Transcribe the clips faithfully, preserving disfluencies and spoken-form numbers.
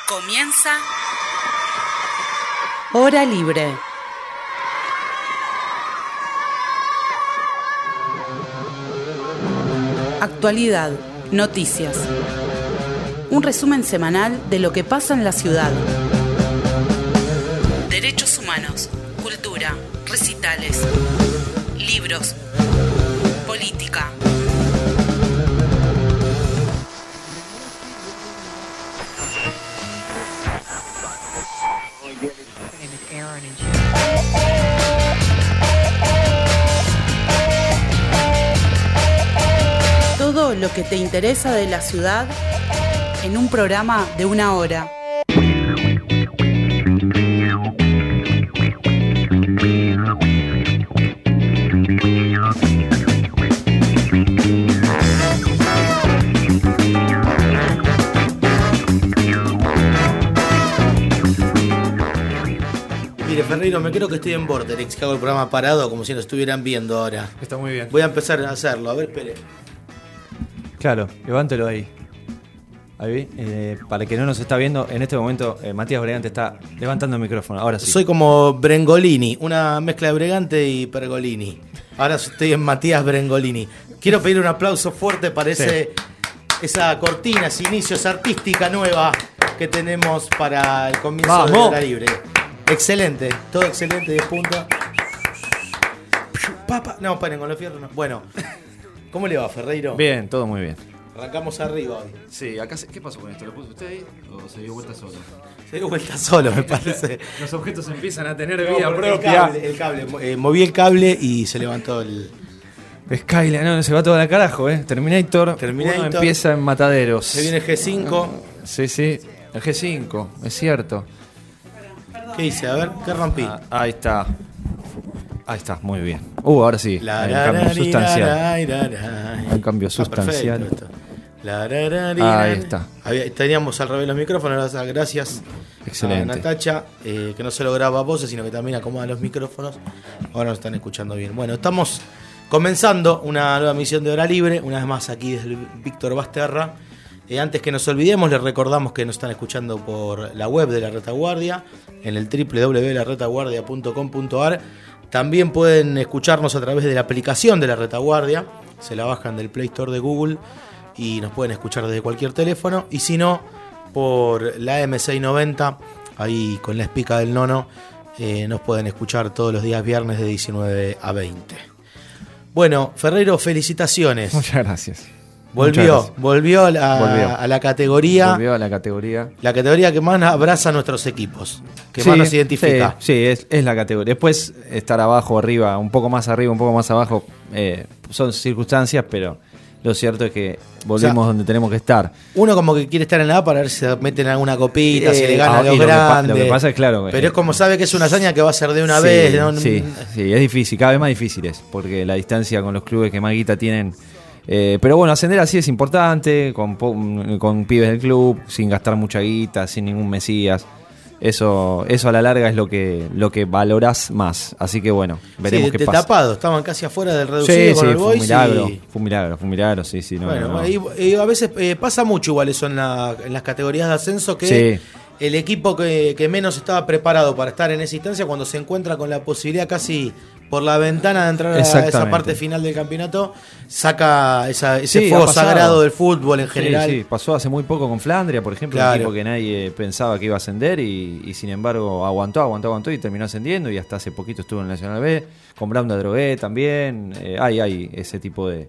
Comienza Hora Libre. Actualidad, noticias. Un resumen semanal de lo que pasa en la ciudad. Derechos humanos, cultura, recitales, libros, política. Todo lo que te interesa de la ciudad en un programa de una hora. Mire, Ferreiro, me creo que estoy en Vorterix, que hago el programa parado como si lo estuvieran viendo ahora. Está muy bien. Voy a empezar a hacerlo, a ver, espere. Claro, levántelo ahí. Ahí, eh, para el que no nos está viendo, en este momento eh, Matías Bregante está levantando el micrófono. Ahora sí. Soy como Brengolini, una mezcla de Bregante y Pergolini. Ahora estoy en Matías Brengolini. Quiero pedir un aplauso fuerte para ese, sí. esa cortina, esa inicio, esa artística nueva que tenemos para el comienzo ¡Vamos! de Hora Libre. Excelente, todo excelente, de punta. Papa. No, paren con los fierros. No. Bueno, ¿cómo le va, Ferreiro? Bien, todo muy bien. Arrancamos arriba hoy. Sí, acá se... ¿Qué pasó con esto? ¿Lo puso usted ahí o se dio vuelta solo? Se dio vuelta solo, me parece. Los objetos empiezan a tener No, vida propia. El cable, el cable. Eh, moví el cable y se levantó el... Skyline, no, se va todo al carajo, ¿eh? Terminator, Terminator. Uno empieza en Mataderos. Se viene el G cinco. Sí, sí, el G cinco, es cierto. ¿Qué hice? A ver, ¿qué rompí? Ah, ahí está. Ahí está, muy bien. Uh, ahora sí. La, Hay la, un cambio la, sustancial. la, la, la. Hay un cambio Está sustancial. perfecto esto. La, la, la, la, Ahí está. Había, teníamos al revés los micrófonos, gracias Excelente. a Natacha, eh, que no solo graba voces, sino que también acomoda los micrófonos. Ahora nos están escuchando bien. Bueno, estamos comenzando una nueva misión de Hora Libre, una vez más aquí desde el Víctor Basterra. Eh, antes que nos olvidemos, les recordamos que nos están escuchando por la web de La Retaguardia, en el doble u doble u doble u punto la retaguardia punto com punto a r. También pueden escucharnos a través de la aplicación de La Retaguardia, se la bajan del Play Store de Google y nos pueden escuchar desde cualquier teléfono. Y si no, por la M seiscientos noventa, ahí con la espica del nono, eh, nos pueden escuchar todos los días viernes de diecinueve a veinte. Bueno, Ferreiro, felicitaciones. Muchas gracias. Volvió, volvió, a la, volvió a la categoría. Volvió a la categoría. La categoría que más abraza a nuestros equipos, que sí, más nos identifica. Sí, sí es, es la categoría. Después estar abajo, arriba, un poco más arriba, un poco más abajo, eh, son circunstancias, pero lo cierto es que volvimos, o sea, donde tenemos que estar. Uno como que quiere estar en la A para ver si se meten en alguna copita, eh, si le gana ah, a los lo grandes. Que, lo que pasa es claro. Pero eh, es como sabe que es una hazaña que va a ser de una sí, vez. ¿no? Sí, sí, es difícil, cada vez más difícil es, porque la distancia con los clubes que más guita tienen. Eh, pero bueno, ascender así es importante, con, con pibes del club, sin gastar mucha guita, sin ningún mesías. Eso, eso a la larga es lo que, lo que valorás más. Así que bueno, veremos sí, qué de pasa. Tapado, estaban casi afuera del reducido sí, con sí, el fue Boys. un milagro, Y... fue un milagro, fue un milagro, sí, sí. No, bueno, no, no. Y, y a veces eh, pasa mucho igual eso en, la, en las categorías de ascenso, que sí. el equipo que, que menos estaba preparado para estar en esa instancia, cuando se encuentra con la posibilidad casi por la ventana de entrar a esa parte final del campeonato, saca esa, ese sí, fuego sagrado del fútbol en general. Sí, sí, pasó hace muy poco con Flandria, por ejemplo, claro. Un equipo que nadie pensaba que iba a ascender y, y sin embargo aguantó, aguantó, aguantó y terminó ascendiendo, y hasta hace poquito estuvo en el Nacional B, con Brown de Drogué también. Eh, hay, hay ese tipo de,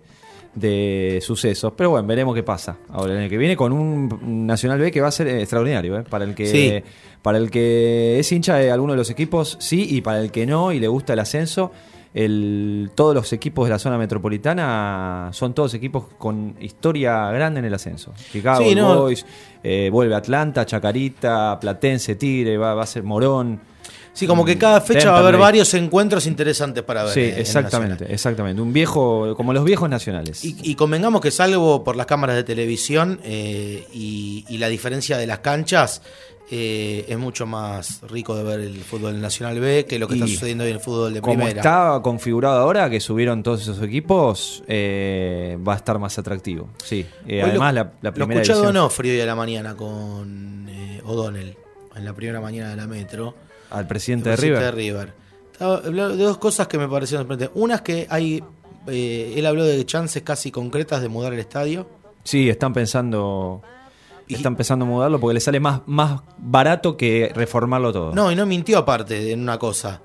de sucesos, pero bueno, veremos qué pasa ahora el año que viene con un Nacional B que va a ser extraordinario, ¿eh? Para el que sí. para el que es hincha de alguno de los equipos, sí, y para el que no y le gusta el ascenso, el, todos los equipos de la zona metropolitana son todos equipos con historia grande en el ascenso. Chicago sí, no. Boys, eh, vuelve Atlanta, Chacarita, Platense, Tigre, va, va a ser Morón. Sí, como que cada fecha Temperley. Va a haber varios encuentros interesantes para ver. Sí, en exactamente, exactamente. Un viejo, como los viejos nacionales. Y, y convengamos que salvo por las cámaras de televisión eh, y, y la diferencia de las canchas, eh, es mucho más rico de ver el fútbol nacional B que lo que y está sucediendo hoy en el fútbol de como primera. Como está configurado ahora, que subieron todos esos equipos, eh, va a estar más atractivo. Sí, eh, además lo, la, la primera Lo escuché a división... Donofrio hoy a la mañana con eh, O'Donnell en la primera mañana de la Metro. Al presidente, el presidente de de River. River. Estaba hablando de dos cosas que me parecieron sorprendentes. Una es que hay, eh, él habló de chances casi concretas de mudar el estadio. Sí, están pensando... Y- Están pensando en mudarlo porque le sale más, más barato que reformarlo todo. No, y no mintió aparte en una cosa,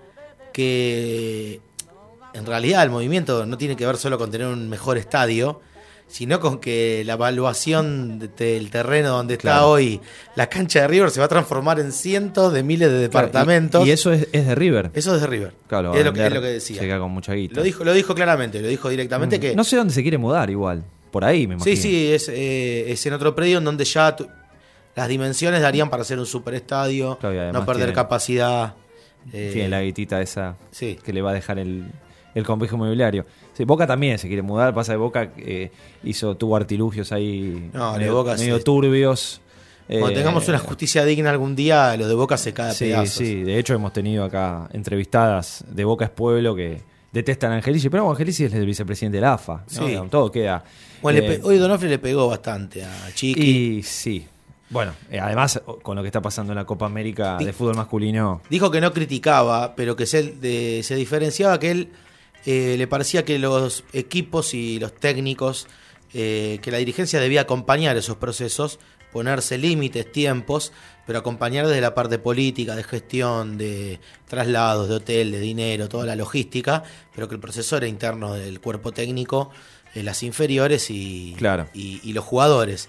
que en realidad el movimiento no tiene que ver solo con tener un mejor estadio, sino con que la evaluación de- del terreno donde está Claro. hoy la cancha de River se va a transformar en cientos de miles de Claro, departamentos. Y, y eso es, es de River. Eso es de River. Claro, es, lo que, vender, es lo que decía. Se queda con mucha guita. Lo dijo, lo dijo claramente, lo dijo directamente Mm. que... No sé dónde se quiere mudar igual. Por ahí, me imagino. Sí, sí, es, eh, es en otro predio en donde ya tu- las dimensiones darían para hacer un superestadio, Claro, y además no perder tiene- capacidad. eh, Tiene la guitita esa sí. que le va a dejar el, el complejo inmobiliario. Sí, Boca también se quiere mudar. Pasa de Boca eh, hizo, tuvo artilugios ahí No, de medio, Boca medio sí. turbios. Cuando Eh, tengamos una justicia digna algún día, lo de Boca se cae a Sí, pedazos. sí. De hecho, hemos tenido acá entrevistadas de Boca es Pueblo que detestan a Angelici, pero Angelici es el vicepresidente de la A F A. ¿no? Sí. Digamos, todo queda. Bueno, le eh, pe- hoy Donofrio le pegó bastante a Chiqui. y sí. Bueno, eh, además, con lo que está pasando en la Copa América Di- de fútbol masculino. Dijo que no criticaba, pero que se, de- se diferenciaba, que él eh, le parecía que los equipos y los técnicos, eh, que la dirigencia debía acompañar esos procesos, ponerse límites, tiempos, pero acompañar desde la parte política, de gestión, de traslados, de hotel, de dinero, toda la logística, pero que el proceso era interno del cuerpo técnico, eh, las inferiores y, Claro. y, y los jugadores.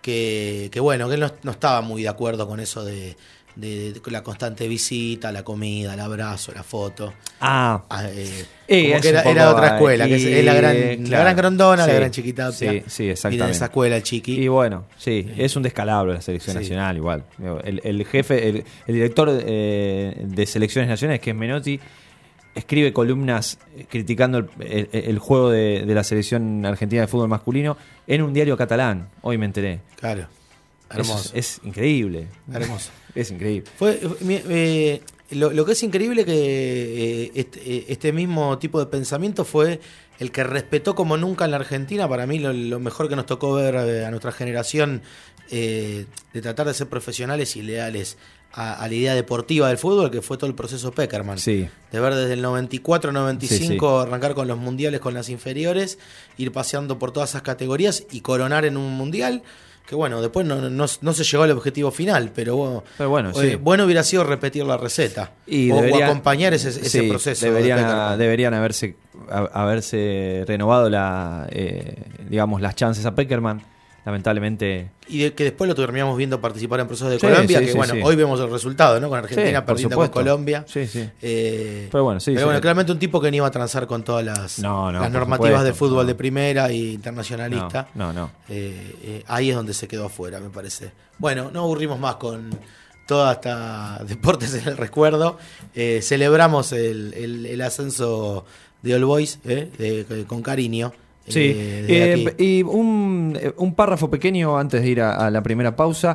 Que, que bueno, que él no, no estaba muy de acuerdo con eso de, de- de la constante visita, la comida, el abrazo, la foto. Ah, Ah, eh, Eh, como es que era, un poco, era otra ah, escuela, que es, y- es la gran, la claro, gran grondona, sí, la gran chiquita. sí, sí, Viene exactamente. de esa escuela el Chiqui. y bueno, sí, es un descalabro la selección Sí. nacional igual. El, el jefe, el, el director eh, de selecciones nacionales, que es Menotti, escribe columnas eh, criticando el, el- el juego de, de la selección argentina de fútbol masculino en un diario catalán. Hoy me enteré. Claro, Eso hermoso. Es, es increíble. Hermoso. Es increíble. Fue, mi- eh, lo, lo que es increíble que eh, este, eh, este mismo tipo de pensamiento fue el que respetó como nunca en la Argentina. Para mí lo, lo mejor que nos tocó ver eh, a nuestra generación, eh, de tratar de ser profesionales y leales a, a la idea deportiva del fútbol, que fue todo el proceso Peckerman. Sí. De ver desde el noventa y cuatro noventa y cinco Sí, arrancar con los mundiales, con las inferiores, ir paseando por todas esas categorías y coronar en un mundial. Que bueno, después no, no, no se llegó al objetivo final, pero, bueno, Pero bueno, eh, sí. bueno hubiera sido repetir la receta. Y o, o debería- acompañar ese, ese sí, proceso. de Deberían, Peckerman. deberían haberse, a- haberse renovado la, eh, digamos, las chances a Peckerman. Lamentablemente. Y de, que después lo terminamos viendo participar en procesos de Sí, Colombia, sí, que sí, bueno, sí. hoy vemos el resultado, ¿no? Con Argentina Sí, por perdiendo con supuesto. Colombia. Sí, sí. Eh, Pero bueno, sí, pero sí. bueno, claramente un tipo que no iba a transar con todas las, No, no, las por normativas de supuesto, fútbol no. de primera y internacionalista. No, no, no. Eh, eh, ahí es donde se quedó afuera, me parece. Bueno, no aburrimos más con toda esta deportes en el recuerdo. Eh, celebramos el, el- el ascenso de All Boys eh, de- con cariño. Sí, eh, desde eh, aquí. y un, eh, un párrafo pequeño antes de ir a, a la primera pausa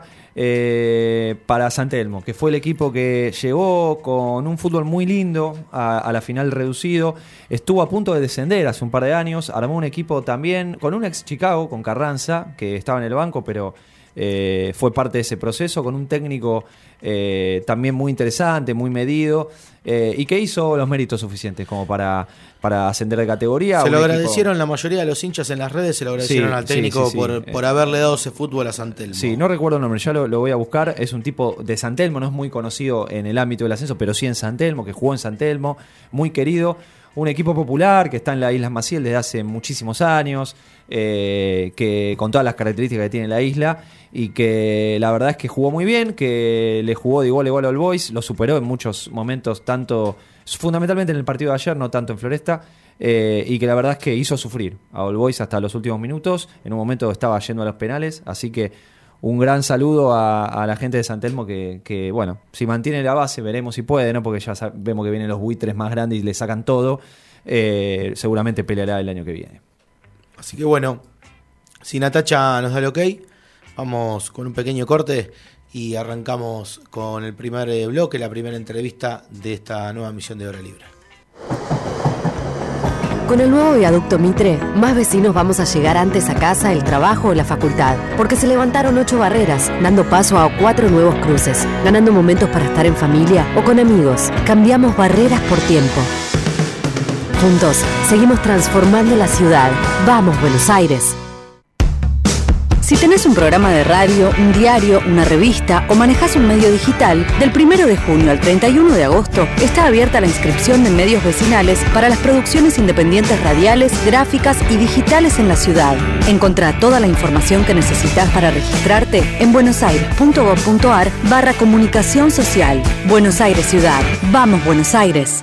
eh, para San Telmo, que fue el equipo que llegó con un fútbol muy lindo a, a la final reducido, estuvo a punto de descender hace un par de años, armó un equipo también con un ex Chicago, con Carranza, que estaba en el banco, pero eh, fue parte de ese proceso, con un técnico eh, también muy interesante, muy medido, eh, y que hizo los méritos suficientes como para, para ascender de categoría. Se Un lo equipo- agradecieron la mayoría de los hinchas en las redes, se lo agradecieron Sí, al sí, técnico sí, sí. por, Eh, por haberle dado ese fútbol a San Telmo. Sí, no recuerdo el nombre, ya lo, lo voy a buscar. Es un tipo de San Telmo, no es muy conocido en el ámbito del ascenso, pero sí en San Telmo, que jugó en San Telmo, muy querido. Un equipo popular que está en la Isla Maciel desde hace muchísimos años, eh, que con todas las características que tiene la isla, y que la verdad es que jugó muy bien, que le jugó de igual a igual al Boys, lo superó en muchos momentos, tanto fundamentalmente en el partido de ayer, no tanto en Floresta. Eh, y que la verdad es que hizo sufrir a All Boys hasta los últimos minutos. En un momento estaba yendo a los penales, así que un gran saludo a, a la gente de San Telmo que, que, bueno, si mantiene la base, veremos si puede, ¿no? Porque ya sab- vemos que vienen los buitres más grandes y le sacan todo. Eh, seguramente peleará el año que viene. Así que bueno, si Natacha nos da el ok, vamos con un pequeño corte y arrancamos con el primer eh, bloque, la primera entrevista de esta nueva emisión de Hora Libre. Con el nuevo viaducto Mitre, más vecinos vamos a llegar antes a casa, el trabajo o la facultad, porque se levantaron ocho barreras, dando paso a cuatro nuevos cruces, ganando momentos para estar en familia o con amigos. Cambiamos barreras por tiempo. Juntos, seguimos transformando la ciudad. ¡Vamos, Buenos Aires! Si tenés un programa de radio, un diario, una revista o manejás un medio digital, del primero de junio al treinta y uno de agosto está abierta la inscripción de medios vecinales para las producciones independientes radiales, gráficas y digitales en la ciudad. Encontrá toda la información que necesitas para registrarte en buenosaires.gov.ar barra comunicación social. Buenos Aires Ciudad. ¡Vamos, Buenos Aires!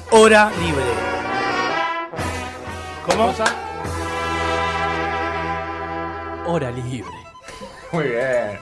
Hora Libre. ¿Cómo? Hora Libre. Muy bien.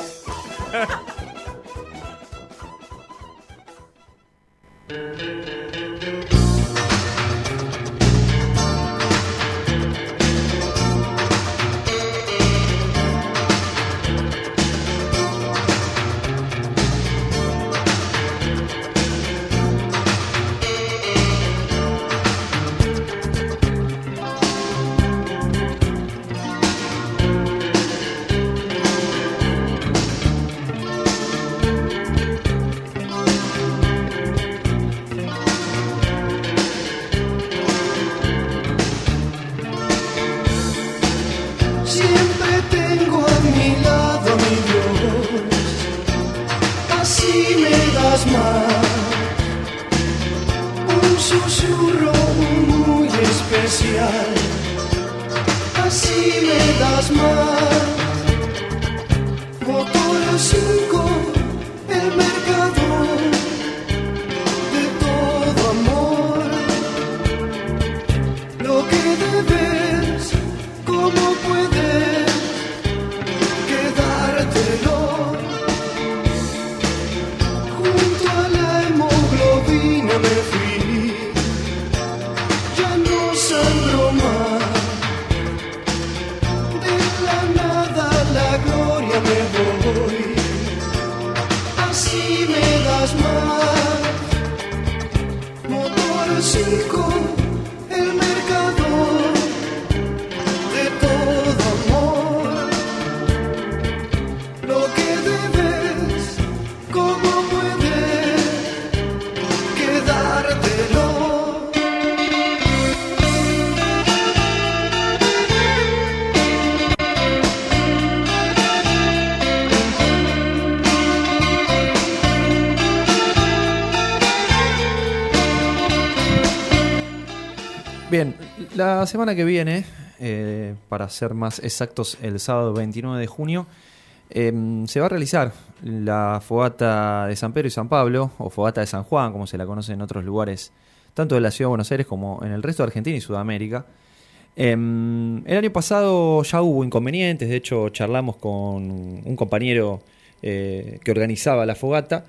Bien, la semana que viene, eh, para ser más exactos, el sábado veintinueve de junio, eh, se va a realizar la fogata de San Pedro y San Pablo, o fogata de San Juan, como se la conoce en otros lugares, tanto de la Ciudad de Buenos Aires como en el resto de Argentina y Sudamérica. Eh, el año pasado ya hubo inconvenientes, de hecho charlamos con un compañero eh, que organizaba la fogata.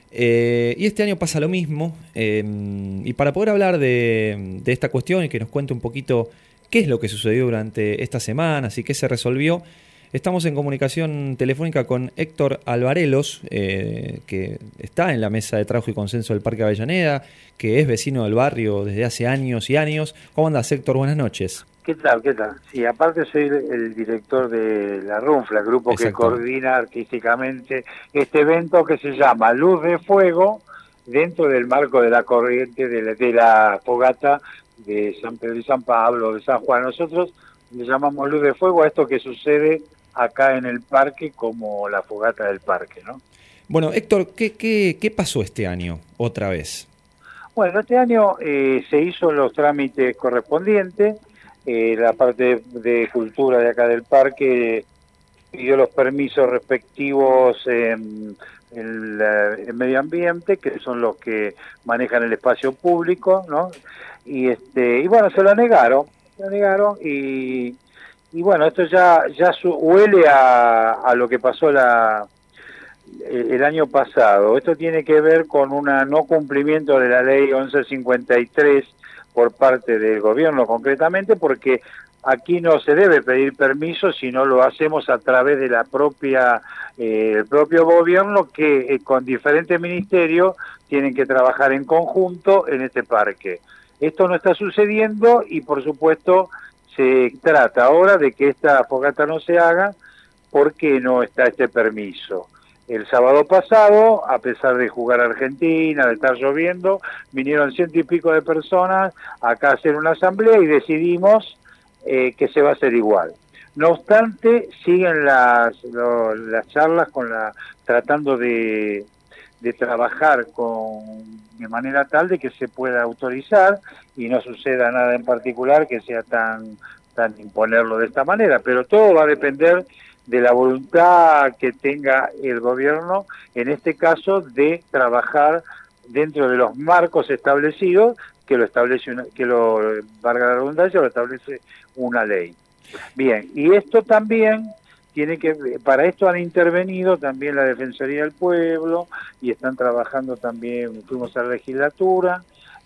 Eh, y este año pasa lo mismo, eh, y para poder hablar de, de esta cuestión y que nos cuente un poquito qué es lo que sucedió durante estas semanas y qué se resolvió, estamos en comunicación telefónica con Héctor Alvarelos, eh, que está en la mesa de trabajo y consenso del Parque Avellaneda, que es vecino del barrio desde hace años y años. ¿Cómo andas, Héctor? Buenas noches. ¿Qué tal? ¿Qué tal? Sí, aparte soy el, el director de la RUNFLA, grupo que coordina artísticamente este evento que se llama Luz de Fuego, dentro del marco de la corriente de la, de la fogata de San Pedro y San Pablo, de San Juan. Nosotros le llamamos Luz de Fuego a esto que sucede acá en el parque como la fogata del parque, ¿no? Bueno, Héctor, ¿qué, qué, qué pasó este año otra vez? Bueno, este año eh, se hizo los trámites correspondientes. Eh, la parte de, de cultura de acá del parque pidió los permisos respectivos en, en, la, en medio ambiente, que son los que manejan el espacio público, ¿no? Y este y bueno, se lo negaron, se lo negaron y, y bueno, esto ya ya su, huele a, a lo que pasó la el año pasado. Esto tiene que ver con un no cumplimiento de la ley once cincuenta y tres por parte del gobierno concretamente, porque aquí no se debe pedir permiso, sino lo hacemos a través de la propia eh, el propio gobierno, que eh, con diferentes ministerios tienen que trabajar en conjunto en este parque. Esto no está sucediendo y por supuesto se trata ahora de que esta fogata no se haga porque no está este permiso. El sábado pasado, a pesar de jugar a Argentina, de estar lloviendo, vinieron ciento y pico de personas acá a hacer una asamblea y decidimos eh, que se va a hacer igual. No obstante, siguen las, lo, las charlas con la tratando de, de trabajar con, de manera tal de que se pueda autorizar y no suceda nada en particular que sea tan, tan imponerlo de esta manera, pero todo va a depender de la voluntad que tenga el gobierno, en este caso, de trabajar dentro de los marcos establecidos que lo establece una, que lo valga la redundancia, lo establece una ley. Bien, y esto también tiene que, para esto han intervenido también la Defensoría del Pueblo y están trabajando también, fuimos a la legislatura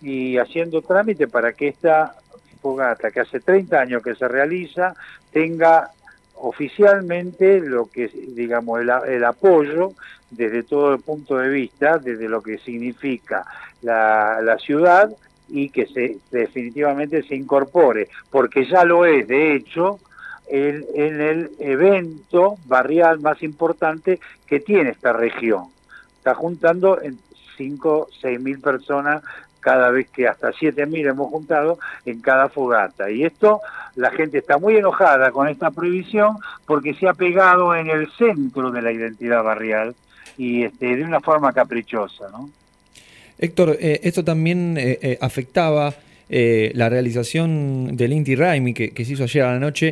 y haciendo trámite para que esta fogata, que hace treinta años que se realiza, tenga oficialmente lo que, digamos, el, el apoyo desde todo el punto de vista, desde lo que significa la, la ciudad, y que se definitivamente se incorpore, porque ya lo es, de hecho, en, en el evento barrial más importante que tiene esta región. Está juntando en cinco, seis mil personas cada vez, que hasta siete mil hemos juntado en cada fogata. Y esto, la gente está muy enojada con esta prohibición porque se ha pegado en el centro de la identidad barrial y este, de una forma caprichosa, ¿no? Héctor, eh, esto también eh, eh, afectaba eh, la realización del Inti Raymi que, que se hizo ayer a la noche.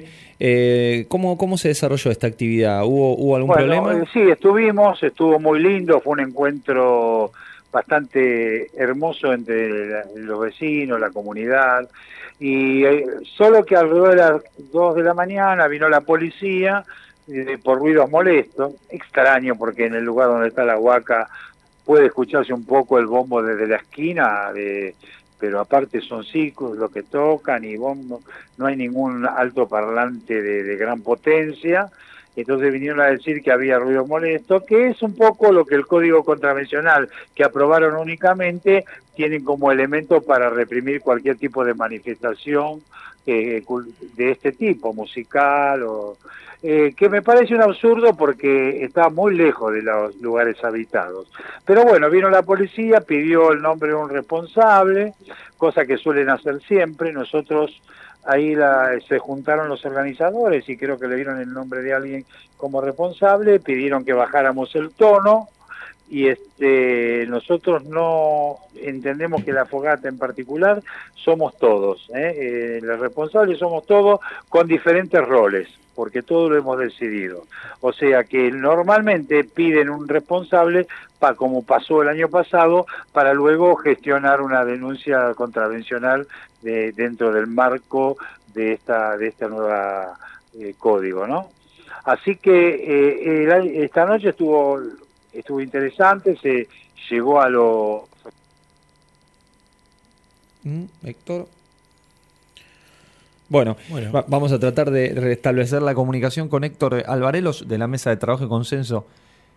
Eh, ¿cómo, ¿Cómo se desarrolló esta actividad? ¿Hubo, hubo algún bueno, problema? Eh, sí, estuvimos, estuvo muy lindo, fue un encuentro bastante hermoso entre la, los vecinos, la comunidad, y eh, solo que alrededor de las dos de la mañana vino la policía eh, por ruidos molestos, extraño porque en el lugar donde está la huaca puede escucharse un poco el bombo desde la esquina, de, pero aparte son ciclos lo que tocan y bombo, no hay ningún altoparlante de, de gran potencia. Entonces vinieron a decir que había ruido molesto, que es un poco lo que el Código Contravencional, que aprobaron únicamente, tienen como elemento para reprimir cualquier tipo de manifestación eh, de este tipo, musical, o eh, que me parece un absurdo porque está muy lejos de los lugares habitados. Pero bueno, vino la policía, pidió el nombre de un responsable, cosa que suelen hacer siempre. Nosotros ahí la, se juntaron los organizadores y creo que le dieron el nombre de alguien como responsable, pidieron que bajáramos el tono y este nosotros no entendemos que la fogata en particular somos todos, ¿eh? Eh, los responsables somos todos con diferentes roles, porque todo lo hemos decidido. O sea que normalmente piden un responsable, pa, como pasó el año pasado, para luego gestionar una denuncia contravencional de, dentro del marco de esta de esta nueva eh, código, ¿no? Así que eh, el, esta noche estuvo estuvo interesante, se llegó a lo... Mm, Héctor... Bueno, bueno. Va, vamos a tratar de restablecer la comunicación con Héctor Alvarelos de la Mesa de Trabajo y Consenso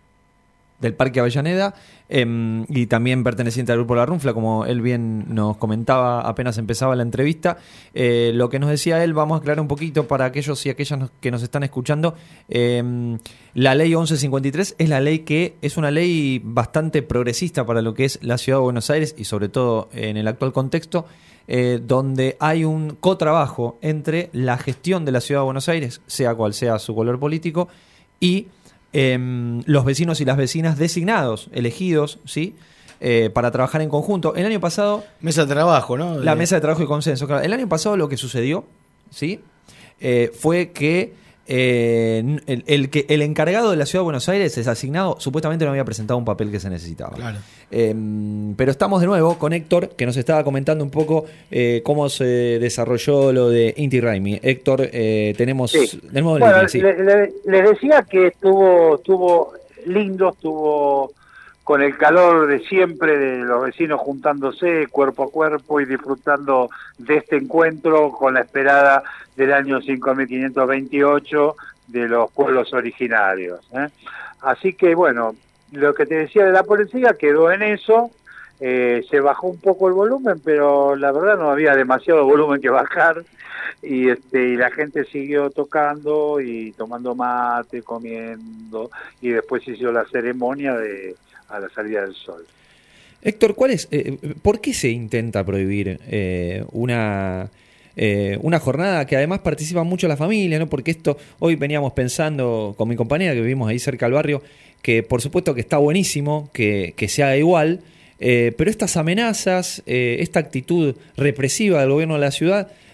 del Parque Avellaneda eh, y también perteneciente al Grupo La Runfla, como él bien nos comentaba apenas empezaba la entrevista. Eh, lo que nos decía él, vamos a aclarar un poquito para aquellos y aquellas que nos están escuchando. Eh, la ley once cincuenta y tres es la ley que es una ley bastante progresista para lo que es la Ciudad de Buenos Aires y sobre todo en el actual contexto, Eh, donde hay un cotrabajo entre la gestión de la Ciudad de Buenos Aires, sea cual sea su color político, y eh, los vecinos y las vecinas designados, elegidos, ¿sí? Eh, para trabajar en conjunto. El año pasado... Mesa de trabajo, ¿no? La mesa de trabajo y consenso. Claro. El año pasado lo que sucedió, ¿sí? Eh, fue que Eh, el, el que el encargado de la Ciudad de Buenos Aires es asignado, supuestamente no había presentado un papel que se necesitaba. Claro. Eh, pero estamos de nuevo con Héctor, que nos estaba comentando un poco eh, cómo se desarrolló lo de Inti Raymi. Héctor, eh, tenemos sí. de nuevo bueno, línea, sí. le, le, les decía que estuvo, estuvo lindo, estuvo con el calor de siempre, de los vecinos juntándose cuerpo a cuerpo y disfrutando de este encuentro con la esperada del año cinco mil quinientos veintiocho de los pueblos originarios, ¿eh? Así que bueno, lo que te decía de la policía quedó en eso, eh, se bajó un poco el volumen, pero la verdad no había demasiado volumen que bajar, y este y la gente siguió tocando y tomando mate, comiendo, y después se hizo la ceremonia de a la salida del sol. Héctor, ¿cuál es, eh, ¿por qué se intenta prohibir eh, una, eh, una jornada que además participa mucho la familia, ¿no? Porque esto, hoy veníamos pensando con mi compañera que vivimos ahí cerca del barrio, que por supuesto que está buenísimo que, que se haga igual, eh, pero estas amenazas, eh, esta actitud represiva del gobierno de la ciudad,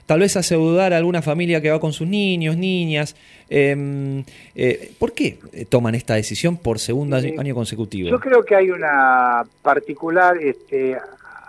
tal vez hace dudar a alguna familia que va con sus niños, niñas. Eh, eh, ¿Por qué toman esta decisión por segundo Sí. año consecutivo? Yo creo que hay una particular, este,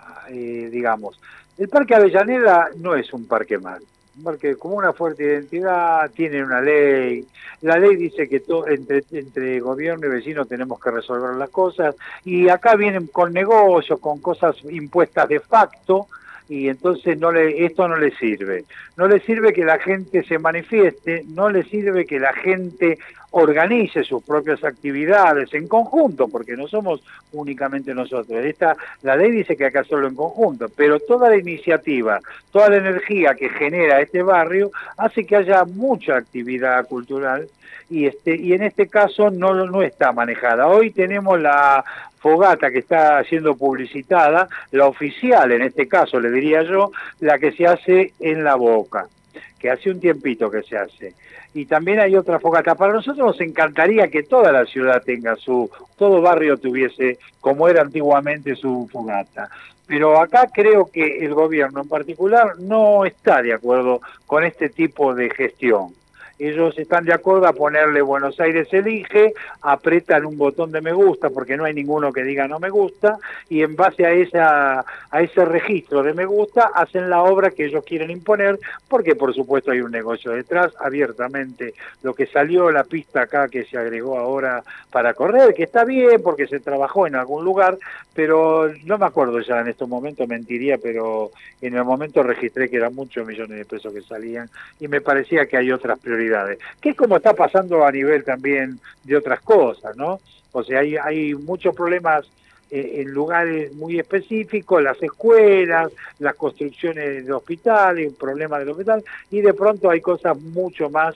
eh, digamos, el Parque Avellaneda no es un parque mal. Un parque como una fuerte identidad, tiene una ley. La ley dice que to, entre, entre gobierno y vecino tenemos que resolver las cosas. Y acá vienen con negocios, con cosas impuestas de facto, y entonces no le, esto no le sirve. No le sirve que la gente se manifieste, no le sirve que la gente organice sus propias actividades en conjunto, porque no somos únicamente nosotros. Esta, la ley dice que acá solo en conjunto, pero toda la iniciativa, toda la energía que genera este barrio hace que haya mucha actividad cultural y este y en este caso no, no está manejada. Hoy tenemos la fogata que está siendo publicitada, la oficial en este caso, le diría yo, la que se hace en La Boca, que hace un tiempito que se hace. Y también hay otra fogata. Para nosotros nos encantaría que toda la ciudad tenga su, todo barrio tuviese, como era antiguamente, su fogata. Pero acá creo que el gobierno en particular no está de acuerdo con este tipo de gestión. Ellos están de acuerdo a ponerle Buenos Aires elige, apretan un botón de me gusta porque no hay ninguno que diga no me gusta, y en base a esa a ese registro de me gusta hacen la obra que ellos quieren imponer, porque por supuesto hay un negocio detrás, abiertamente. Lo que salió la pista acá que se agregó ahora para correr, que está bien porque se trabajó en algún lugar, pero no me acuerdo ya en estos momentos, mentiría, pero en el momento registré que eran muchos millones de pesos que salían y me parecía que hay otras prioridades. Que es como está pasando a nivel también de otras cosas, ¿no? O sea, hay, hay muchos problemas eh, en lugares muy específicos, las escuelas, las construcciones de hospitales, problemas del hospital, y de pronto hay cosas mucho más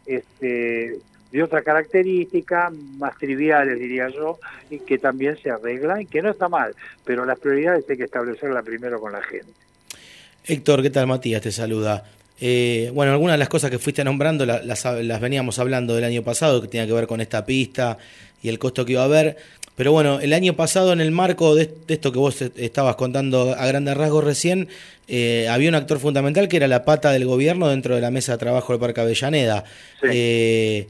este, de otra característica, más triviales, diría yo, y que también se arreglan, y que no está mal, pero las prioridades hay que establecerlas primero con la gente. Héctor, ¿qué tal? Matías te saluda. Eh, bueno, algunas de las cosas que fuiste nombrando las, las, las veníamos hablando del año pasado, que tenía que ver con esta pista y el costo que iba a haber. Pero bueno, el año pasado, en el marco de, de esto que vos estabas contando a grandes rasgos recién, eh, había un actor fundamental que era la pata del gobierno dentro de la mesa de trabajo del Parque Avellaneda. Sí. Eh,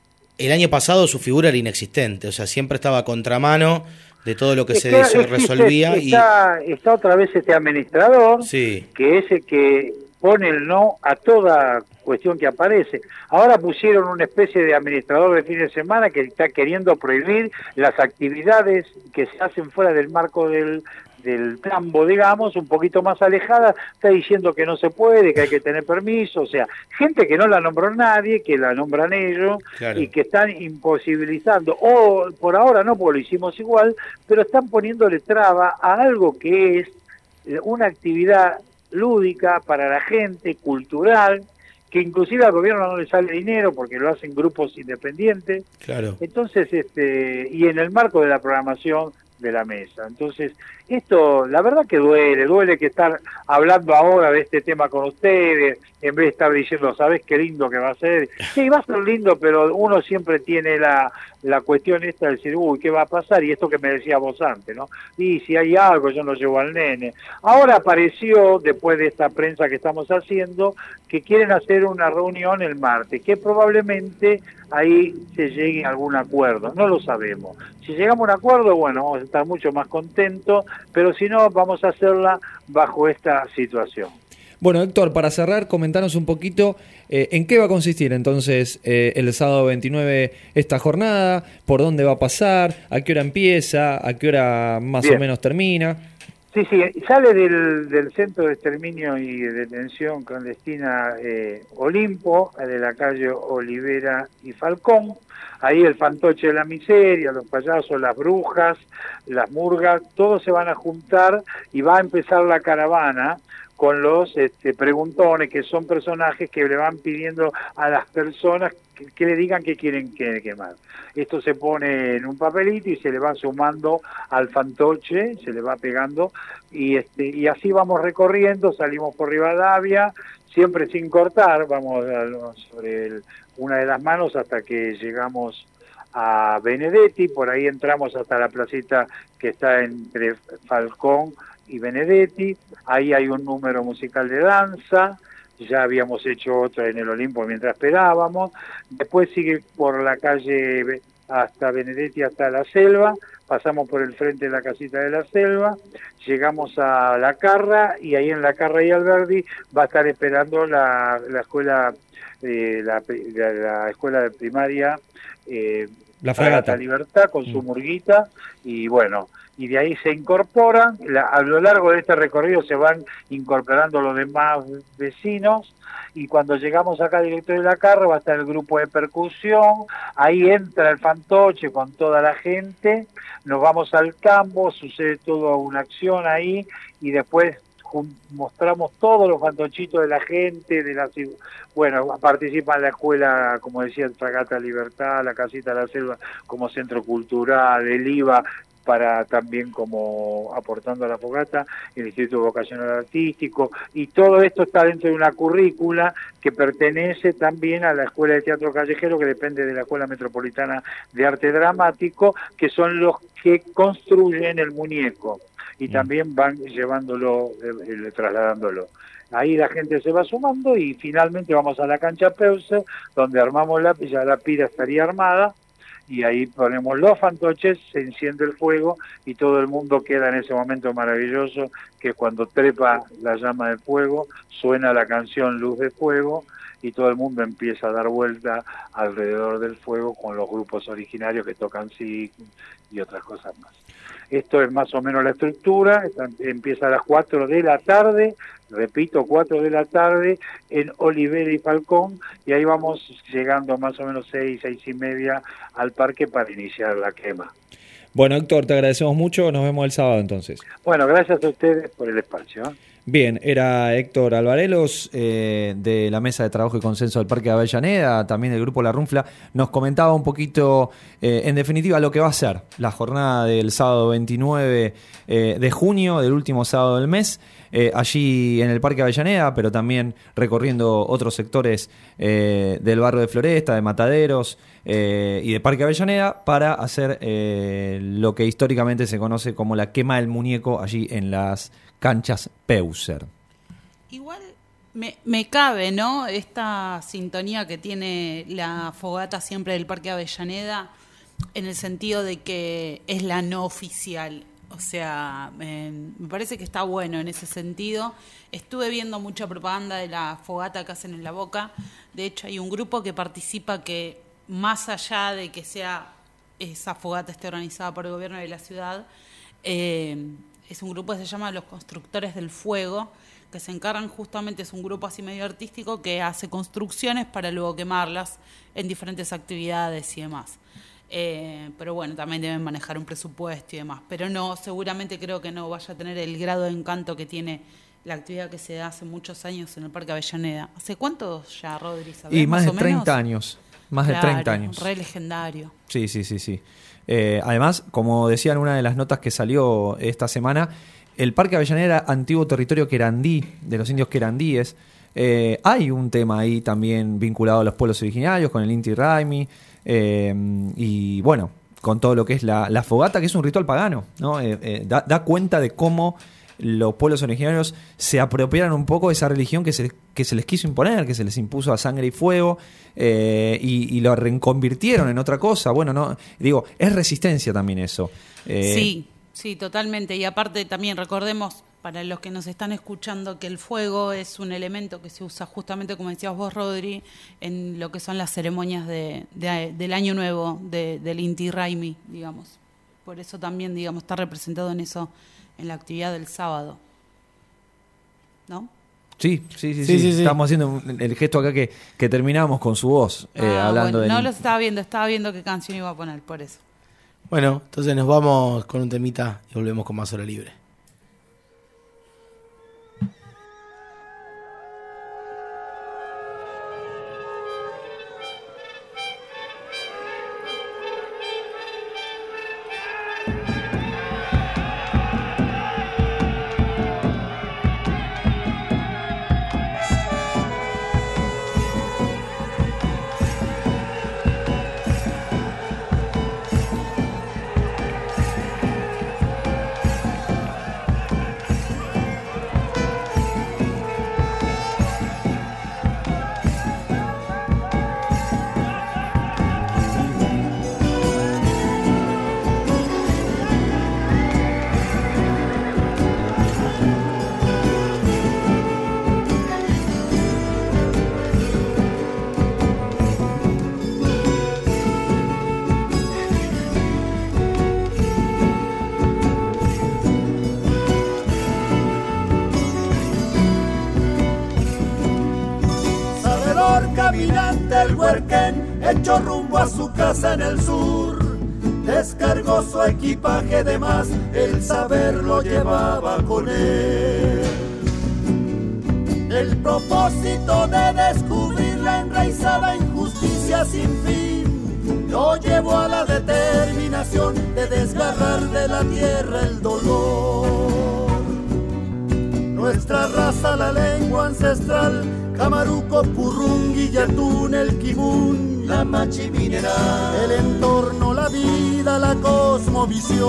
el año pasado su figura era inexistente, o sea, siempre estaba a contramano de todo lo que es se que, existe, resolvía. Está, y... está otra vez este administrador, sí. que es el que pone el no a toda cuestión que aparece. Ahora pusieron una especie de administrador de fin de semana que está queriendo prohibir las actividades que se hacen fuera del marco del, del tambo, digamos, un poquito más alejada, está diciendo que no se puede, que hay que tener permiso, o sea, gente que no la nombró nadie, que la nombran ellos, claro. Y que están imposibilizando, o por ahora no, porque lo hicimos igual, pero están poniéndole traba a algo que es una actividad lúdica para la gente, cultural, que inclusive al gobierno no le sale dinero porque lo hacen grupos independientes. Claro. Entonces, este, y en el marco de la programación de la mesa. Entonces, esto, la verdad que duele, duele que estar hablando ahora de este tema con ustedes, en vez de estar diciendo, ¿sabés qué lindo que va a ser? Sí, va a ser lindo, pero uno siempre tiene la, la cuestión esta de decir, uy, ¿qué va a pasar? Y esto que me decía vos antes, ¿no? Y si hay algo, yo no llevo al nene. Ahora apareció, después de esta prensa que estamos haciendo, que quieren hacer una reunión el martes, que probablemente ahí se llegue a algún acuerdo, no lo sabemos. Si llegamos a un acuerdo, bueno, vamos a estar mucho más contentos, pero si no, vamos a hacerla bajo esta situación. Bueno, Héctor, para cerrar, comentanos un poquito eh, en qué va a consistir entonces eh, el sábado veintinueve esta jornada, por dónde va a pasar, a qué hora empieza, a qué hora más Bien. o menos termina. Sí, sí, sale del, del Centro de Exterminio y de Detención Clandestina eh, Olimpo, de la calle Olivera y Falcón. Ahí el fantoche de la miseria, los payasos, las brujas, las murgas, todos se van a juntar y va a empezar la caravana con los este, preguntones, que son personajes que le van pidiendo a las personas que, que le digan que quieren que, quemar. Esto se pone en un papelito y se le va sumando al fantoche, se le va pegando, y este y así vamos recorriendo, salimos por Rivadavia, siempre sin cortar, vamos a, sobre el, una de las manos hasta que llegamos a Benedetti, por ahí entramos hasta la placita que está entre Falcón y Benedetti, ahí hay un número musical de danza, ya habíamos hecho otra en el Olimpo mientras esperábamos, después sigue por la calle hasta Benedetti, hasta la Selva, pasamos por el frente de la casita de la Selva, llegamos a La Carra, y ahí en La Carra y Alberdi va a estar esperando la, la escuela eh, la, la, la escuela de primaria eh, La Fragata Libertad con su murguita, y bueno, y de ahí se incorporan, la, a lo largo de este recorrido se van incorporando los demás vecinos, y cuando llegamos acá directo de La Carra va a estar el grupo de percusión, ahí entra el fantoche con toda la gente, nos vamos al campo, sucede toda una acción ahí, y después mostramos todos los fantochitos de la gente, de la bueno, participan la escuela, como decía, el Fragata Libertad, la Casita de la Selva como centro cultural, el I V A para también como aportando a la fogata, el Instituto Vocacional Artístico, y todo esto está dentro de una currícula que pertenece también a la Escuela de Teatro Callejero, que depende de la Escuela Metropolitana de Arte Dramático, que son los que construyen el muñeco y también van llevándolo, eh, trasladándolo. Ahí la gente se va sumando y finalmente vamos a la cancha Peuce, donde armamos la, ya la pira estaría armada, y ahí ponemos los fantoches, se enciende el fuego y todo el mundo queda en ese momento maravilloso, que cuando trepa la llama de fuego, suena la canción Luz de Fuego, y todo el mundo empieza a dar vuelta alrededor del fuego con los grupos originarios que tocan sí y otras cosas más. Esto es más o menos la estructura, empieza a las cuatro de la tarde, repito, cuatro de la tarde, en Olivera y Falcón, y ahí vamos llegando más o menos seis, seis y media al parque para iniciar la quema. Bueno, Héctor, te agradecemos mucho, nos vemos el sábado entonces. Bueno, gracias a ustedes por el espacio, ¿eh? Bien, era Héctor Alvarelos, eh, de la Mesa de Trabajo y Consenso del Parque de Avellaneda, también del Grupo La Runfla, nos comentaba un poquito, eh, en definitiva, lo que va a ser la jornada del sábado veintinueve eh, de junio, del último sábado del mes, eh, allí en el Parque de Avellaneda, pero también recorriendo otros sectores eh, del barrio de Floresta, de Mataderos eh, y de Parque de Avellaneda, para hacer eh, lo que históricamente se conoce como la quema del muñeco allí en las canchas Peucer. Igual me, me cabe, ¿no?, esta sintonía que tiene la fogata siempre del Parque Avellaneda, en el sentido de que es la no oficial. O sea, eh, me parece que está bueno en ese sentido. Estuve viendo mucha propaganda de la fogata que hacen en La Boca. De hecho, hay un grupo que participa que, más allá de que sea esa fogata esté organizada por el gobierno de la ciudad, eh, es un grupo que se llama Los Constructores del Fuego, que se encargan justamente, es un grupo así medio artístico que hace construcciones para luego quemarlas en diferentes actividades y demás. Eh, pero bueno, también deben manejar un presupuesto y demás. Pero no, seguramente creo que no vaya a tener el grado de encanto que tiene la actividad que se da hace muchos años en el Parque Avellaneda. ¿Hace cuánto ya, Rodri? Y más, más de treinta años. Más claro, de treinta años. Re legendario. Sí, sí, sí, sí. Eh, además, como decía en una de las notas que salió esta semana, el Parque Avellaneda era antiguo territorio querandí, de los indios querandíes. Eh, hay un tema ahí también vinculado a los pueblos originarios, con el Inti Raymi, eh, y bueno, con todo lo que es la, la fogata, que es un ritual pagano, ¿no? Eh, eh, da, da cuenta de cómo los pueblos originarios se apropiaron un poco de esa religión que se, que se les quiso imponer, que se les impuso a sangre y fuego, eh, y, y lo reconvirtieron en otra cosa. Bueno, no digo, es resistencia también eso. Eh, sí, sí, totalmente. Y aparte también recordemos, para los que nos están escuchando, que el fuego es un elemento que se usa justamente, como decías vos, Rodri, en lo que son las ceremonias de, de, del Año Nuevo, de, del Inti Raymi, digamos. Por eso también, digamos, está representado en eso, en la actividad del sábado, ¿no? Sí, sí, sí, sí, sí, sí, sí. Estamos haciendo el gesto acá que, que terminamos con su voz, eh, ah, hablando bueno, de... No los estaba viendo, estaba viendo qué canción iba a poner, por eso. Bueno, entonces nos vamos con un temita y volvemos con más Hora Libre. mejor caminante el huerquén, hecho rumbo a su casa en el sur. Descargó su equipaje de más, el saber lo llevaba con él. El propósito de descubrir la enraizada injusticia sin fin lo llevó a la determinación de desgarrar de la tierra el dolor. Nuestra raza, la lengua ancestral, Camaruco, Purrungui, Yatún, el Kibún, la Machi mineral, el entorno, la vida, la cosmovisión.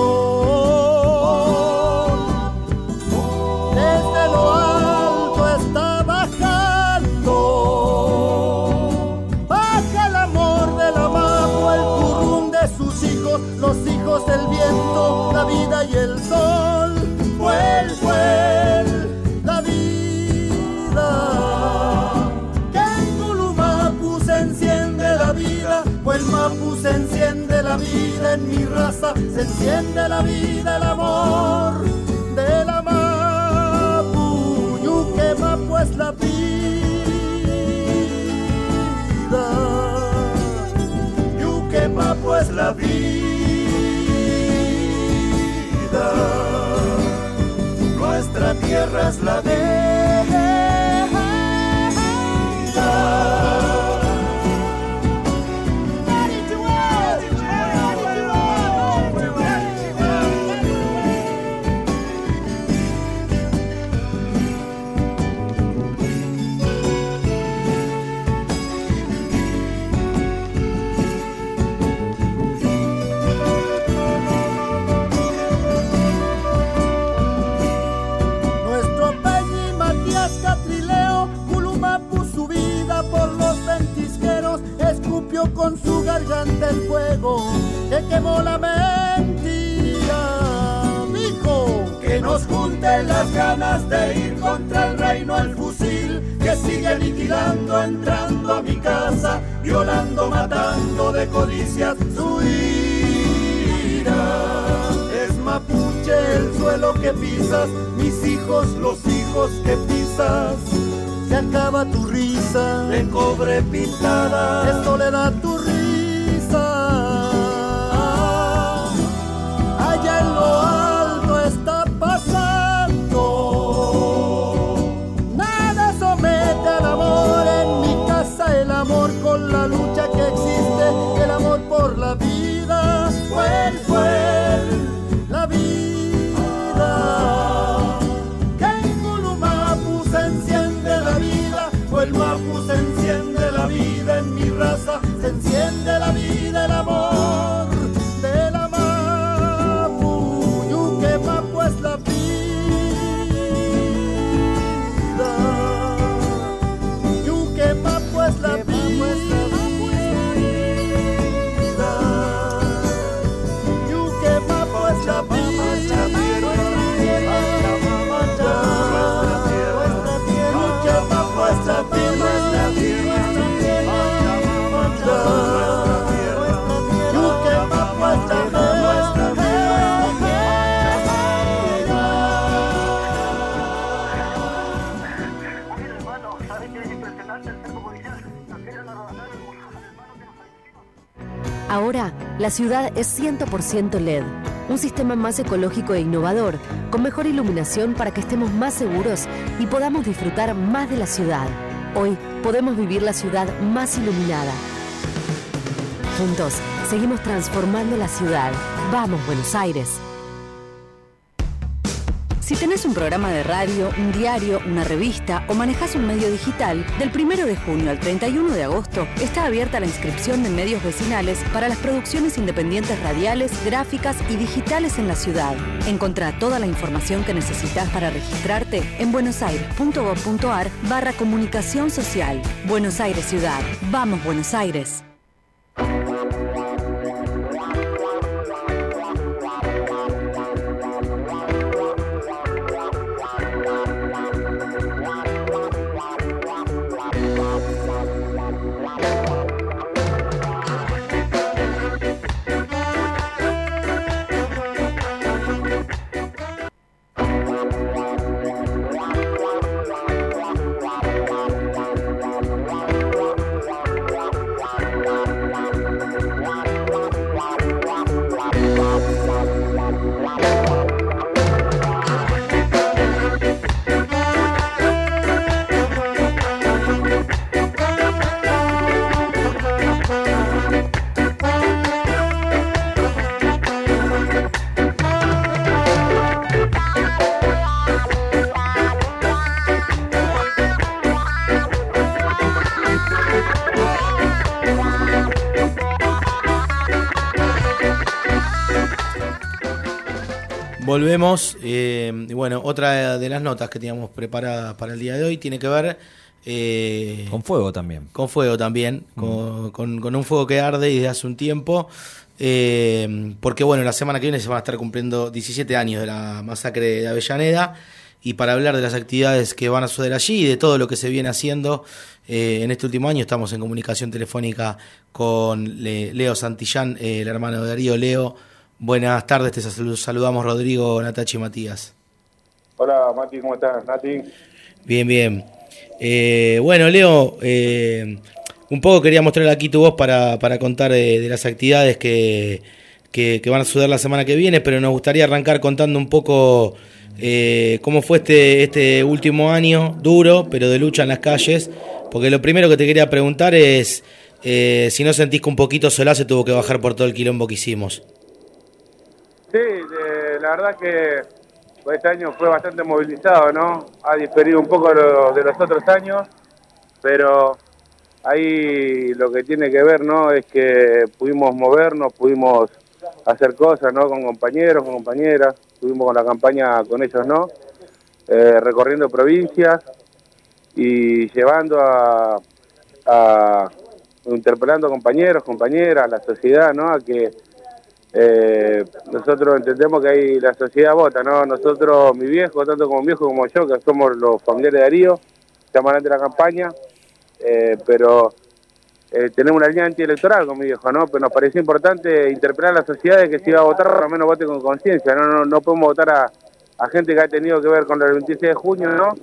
Desde lo alto está bajando, baja el amor del amapo, el currum de sus hijos, los hijos del viento, la vida y el sol. Fuel, fuel, la vida, que en Gulumapu se enciende la vida, pues Mapu se enciende la vida, en mi raza se enciende la vida, el amor de la Mapu, Yuque Mapu es la vida, Yuque Mapu es la vida. Nuestra tierra es la vida. Con su garganta el fuego que quemó la mentira. Dijo que nos junten las ganas de ir contra el reino al fusil que sigue aniquilando, entrando a mi casa, violando, matando de codicias su ira. Es mapuche el suelo que pisas, mis hijos, los hijos que pisas. Se acaba tu risa de cobre pintada, de soledad tu risa. Allá en lo alto está pasando. Nada somete al amor en mi casa, el amor con la lucha que existe, el amor por la vida. Fuel, fuel, la vida, que en Gulumapu se enciende la vida, o el Mapu se enciende la vida, en mi raza se enciende la vida, el amor de la Mapu, Yuque Mapu es la vida, Yuque Mapu es la vida, Yuque Mapu es la vida. Nuestra tierra, nuestra tierra, Yuque Mapu es la nuestra Ahora, la ciudad es cien por ciento L E D. Un sistema más ecológico e innovador, con mejor iluminación para que estemos más seguros y podamos disfrutar más de la ciudad. Hoy podemos vivir la ciudad más iluminada. Juntos, seguimos transformando la ciudad. ¡Vamos, Buenos Aires! Si tenés un programa de radio, un diario, una revista o manejás un medio digital, del primero de junio al treinta y uno de agosto está abierta la inscripción de medios vecinales para las producciones independientes radiales, gráficas y digitales en la ciudad. Encontrá toda la información que necesitas para registrarte en buenosaires.gov.ar barra comunicación social. Buenos Aires Ciudad. ¡Vamos, Buenos Aires! volvemos. Eh, y bueno, otra de las notas que teníamos preparadas para el día de hoy tiene que ver... Eh, con fuego también. Con fuego también, mm. con, con, con un fuego que arde desde hace un tiempo. Eh, porque bueno, la semana que viene se van a estar cumpliendo diecisiete años de la masacre de Avellaneda. Y para hablar de las actividades que van a suceder allí y de todo lo que se viene haciendo eh, en este último año, estamos en comunicación telefónica con Le, Leo Santillán, eh, el hermano de Darío. Leo, buenas tardes, te saludamos Rodrigo, Natachi y Matías. Hola Mati, ¿cómo estás? Nati. Bien, bien. Eh, bueno, Leo, eh, un poco quería mostrar aquí tu voz para, para contar de, de las actividades que, que, que van a suceder la semana que viene, pero nos gustaría arrancar contando un poco... Eh, ¿Cómo fue este, este último año duro, pero de lucha en las calles? Porque lo primero que te quería preguntar es eh, si no sentís que un poquito Solá se tuvo que bajar por todo el quilombo que hicimos. Sí, eh, la verdad que este año fue bastante movilizado, ¿no? Ha diferido un poco lo, de los otros años, pero ahí lo que tiene que ver, ¿no? Es que pudimos movernos, pudimos hacer cosas, ¿no? Con compañeros, con compañeras. Estuvimos con la campaña con ellos, ¿no? Eh, recorriendo provincias y llevando a, a interpelando a compañeros, compañeras, a la sociedad, ¿no? A que eh, nosotros entendemos que ahí la sociedad vota, ¿no? Nosotros, mi viejo, tanto como mi viejo como yo, que somos los familiares de Darío, estamos delante de la campaña, eh, pero eh, tenemos una línea antielectoral con mi viejo, ¿no? Pero nos pareció importante interpelar a la sociedad de que si iba a votar, por lo menos vote con conciencia, ¿no? No, no podemos votar a, a gente que ha tenido que ver con el veintiséis de junio, ¿no?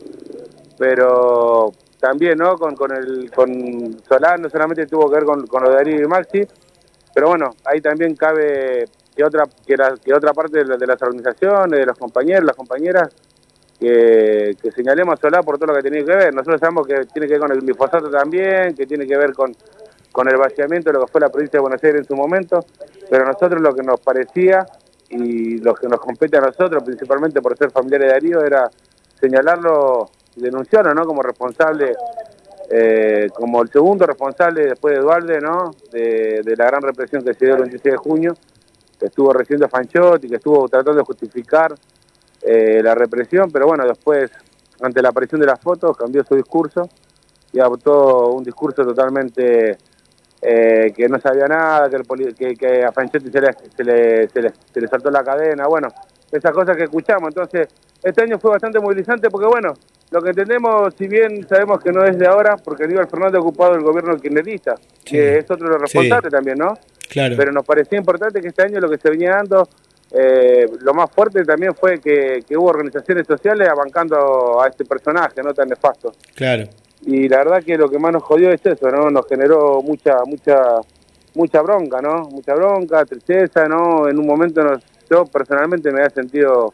Pero también, ¿no? Con, con el con Solá no solamente tuvo que ver con, con lo de Darío y Maxi, pero bueno, ahí también cabe que otra que, la, que otra parte de, de las organizaciones, de los compañeros, las compañeras, que, que señalemos a Solá por todo lo que tiene que ver. Nosotros sabemos que tiene que ver con el glifosato también, que tiene que ver con, con el vaciamiento de lo que fue la provincia de Buenos Aires en su momento, pero a nosotros lo que nos parecía y lo que nos compete a nosotros, principalmente por ser familiares de Darío, era señalarlo, denunciarlo, ¿no? Como responsable, eh, como el segundo responsable después de Dualde, ¿no? De, de la gran represión que se dio el veintiséis de junio, que estuvo recibiendo a Fanchotti, que estuvo tratando de justificar eh, la represión, pero bueno, después, ante la aparición de las fotos, cambió su discurso y adoptó un discurso totalmente eh, que no sabía nada, que, el, que, que a Fanchotti se le, se, le, se, le, se le saltó la cadena, bueno, esas cosas que escuchamos. Entonces, este año fue bastante movilizante porque, bueno, lo que entendemos, si bien sabemos que no es de ahora, porque Aníbal Fernández ha ocupado el gobierno kirchnerista, sí, que es otro de los responsables, sí, también, ¿no? Claro. Pero nos parecía importante que este año lo que se venía dando, eh, lo más fuerte también fue que, que hubo organizaciones sociales abancando a este personaje, no tan nefasto. Claro. Y la verdad que lo que más nos jodió es eso, ¿no? Nos generó mucha, mucha, mucha bronca, ¿no? Mucha bronca, tristeza, ¿no? En un momento nos, yo personalmente me había sentido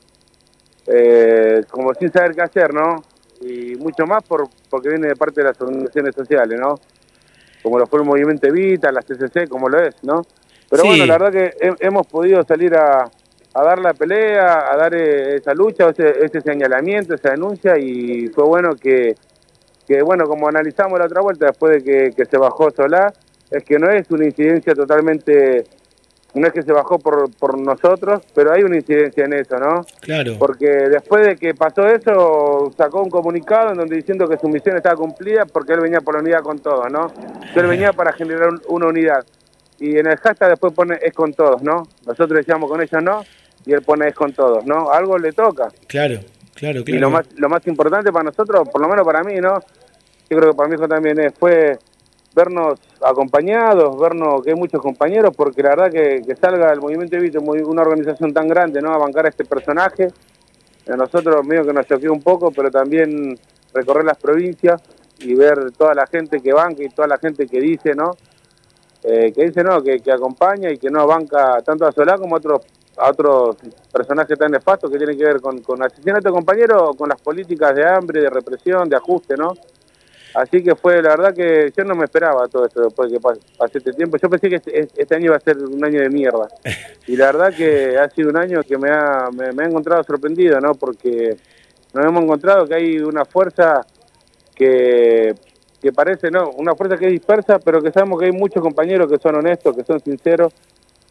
eh, como sin saber qué hacer, ¿no? Y mucho más por porque viene de parte de las organizaciones sociales, ¿no? Como lo fue el Movimiento Evita, la C C C, como lo es, ¿no? Pero sí, bueno, la verdad que he, hemos podido salir a, a dar la pelea, a dar eh, esa lucha, ese, ese señalamiento, esa denuncia, y fue bueno que, que, bueno, como analizamos la otra vuelta después de que, que se bajó Solá, es que no es una incidencia totalmente, no es que se bajó por, por nosotros, pero hay una incidencia en eso, ¿no? Claro. Porque después de que pasó eso, sacó un comunicado en donde diciendo que su misión estaba cumplida porque él venía por la unidad con todos, ¿no? Él venía para generar un, una unidad. Y en el hashtag después pone es con todos, ¿no? Nosotros decíamos con ellos no, y él pone es con todos, ¿no? Algo le toca. Claro, claro, claro. Y lo más, lo más importante para nosotros, por lo menos para mí, ¿no? Yo creo que para mí eso también es, fue vernos acompañados, vernos que hay muchos compañeros, porque la verdad que, que salga el Movimiento Evita, una organización tan grande, ¿no? A bancar a este personaje, a nosotros medio que nos choqueó un poco, pero también recorrer las provincias y ver toda la gente que banca y toda la gente que dice, ¿no? Eh, que dice, ¿no? Que, que acompaña y que no banca tanto a Solá como a otros, a otros personajes tan nefastos que tienen que ver con, con asesinato de compañeros o con las políticas de hambre, de represión, de ajuste, ¿no? Así que fue, la verdad que yo no me esperaba todo esto después de que pasó este tiempo. Yo pensé que este, este año iba a ser un año de mierda. Y la verdad que ha sido un año que me ha, me, me ha encontrado sorprendido, ¿no? Porque nos hemos encontrado que hay una fuerza que, que parece, ¿no? Una fuerza que es dispersa, pero que sabemos que hay muchos compañeros que son honestos, que son sinceros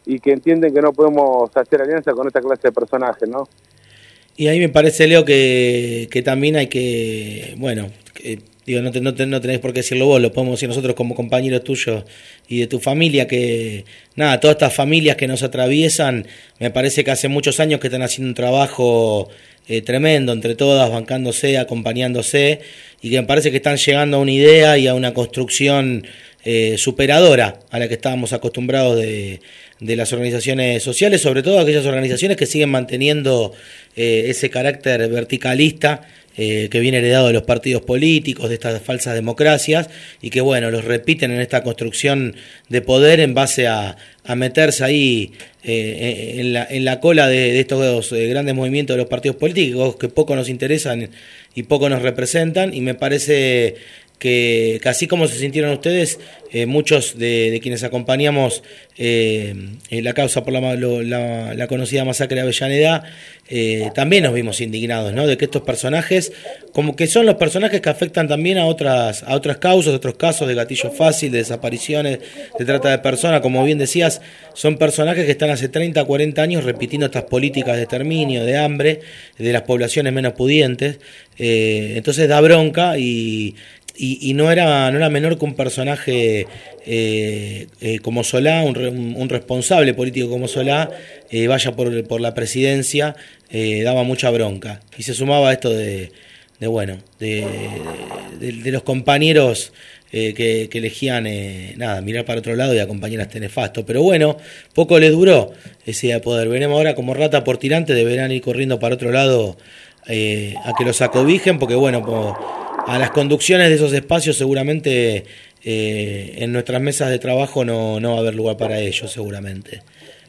y que entienden que no podemos hacer alianza con esta clase de personajes, ¿no? Y ahí me parece, Leo, que, que también hay que, bueno, que, digo, no, te, no, te, no tenés por qué decirlo vos, lo podemos decir nosotros como compañeros tuyos y de tu familia, que nada, todas estas familias que nos atraviesan, me parece que hace muchos años que están haciendo un trabajo eh, tremendo entre todas, bancándose, acompañándose, y que me parece que están llegando a una idea y a una construcción eh, superadora a la que estábamos acostumbrados de, de las organizaciones sociales, sobre todo aquellas organizaciones que siguen manteniendo eh, ese carácter verticalista eh, que viene heredado de los partidos políticos, de estas falsas democracias, y que bueno, los repiten en esta construcción de poder en base a, a meterse ahí eh, en, la, en la cola de, de estos eh, grandes movimientos de los partidos políticos que poco nos interesan y poco nos representan, y me parece que, que así como se sintieron ustedes, eh, muchos de, de quienes acompañamos eh, la causa por la, la, la conocida masacre de Avellaneda, eh, también nos vimos indignados, ¿no? De que estos personajes, como que son los personajes que afectan también a otras, a otras causas, otros casos de gatillo fácil, de desapariciones, de trata de personas, como bien decías, son personajes que están hace treinta, cuarenta años repitiendo estas políticas de exterminio, de hambre, de las poblaciones menos pudientes, eh, entonces da bronca y... Y, y no era no era menor que un personaje eh, eh, como Solá, un, un, un responsable político como Solá, eh, vaya por, por la presidencia, eh, daba mucha bronca. Y se sumaba a esto de, de bueno, de, de, de los compañeros eh, que, que elegían, eh, nada, mirar para otro lado y acompañar a este nefasto. Pero bueno, poco les duró ese día de poder. Veremos ahora como rata por tirante, deberán ir corriendo para otro lado eh, a que los acobijen, porque bueno, como a las conducciones de esos espacios seguramente eh, en nuestras mesas de trabajo no, no va a haber lugar para ellos seguramente.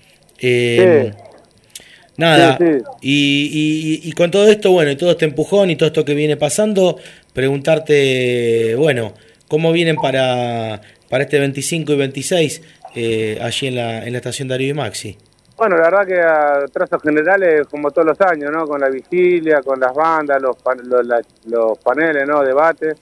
Eh, sí. Nada, sí, sí. Y, y, y con todo esto, bueno, y todo este empujón y todo esto que viene pasando, preguntarte, bueno, ¿cómo vienen para, para este veinticinco y veintiséis eh, allí en la, en la estación Darío y Maxi? Bueno, la verdad que a trazos generales, como todos los años, ¿no? Con la vigilia, con las bandas, los, pan, los, la, los paneles, ¿no? Debates.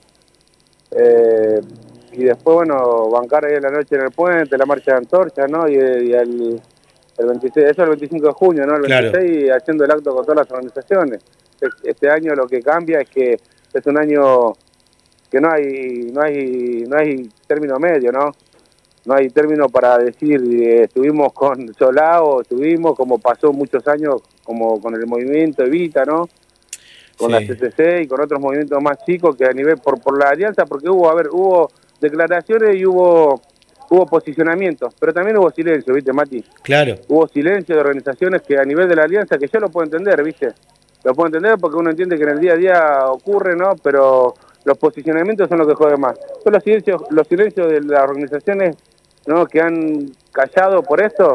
Eh, y después, bueno, bancar ahí en la noche en el puente, la marcha de antorchas, ¿no? Y, y el, el veintiséis, eso es el veinticinco de junio, ¿no? El veintiséis, claro, haciendo el acto con todas las organizaciones. Este año lo que cambia es que es un año que no hay, no hay, no hay término medio, ¿no? No hay término para decir eh, estuvimos con Solá o estuvimos, como pasó muchos años, como con el movimiento Evita, ¿no? Con sí. La C C C y con otros movimientos más chicos que a nivel, por por la alianza, porque hubo, a ver, hubo declaraciones y hubo hubo posicionamientos, pero también hubo silencio, ¿viste, Mati? Claro. Hubo silencio de organizaciones que a nivel de la alianza, que yo lo puedo entender, ¿viste? Lo puedo entender porque uno entiende que en el día a día ocurre, ¿no? Pero los posicionamientos son los que joden más. Son los silencios, los silencios de las organizaciones, ¿no? Que han callado por esto,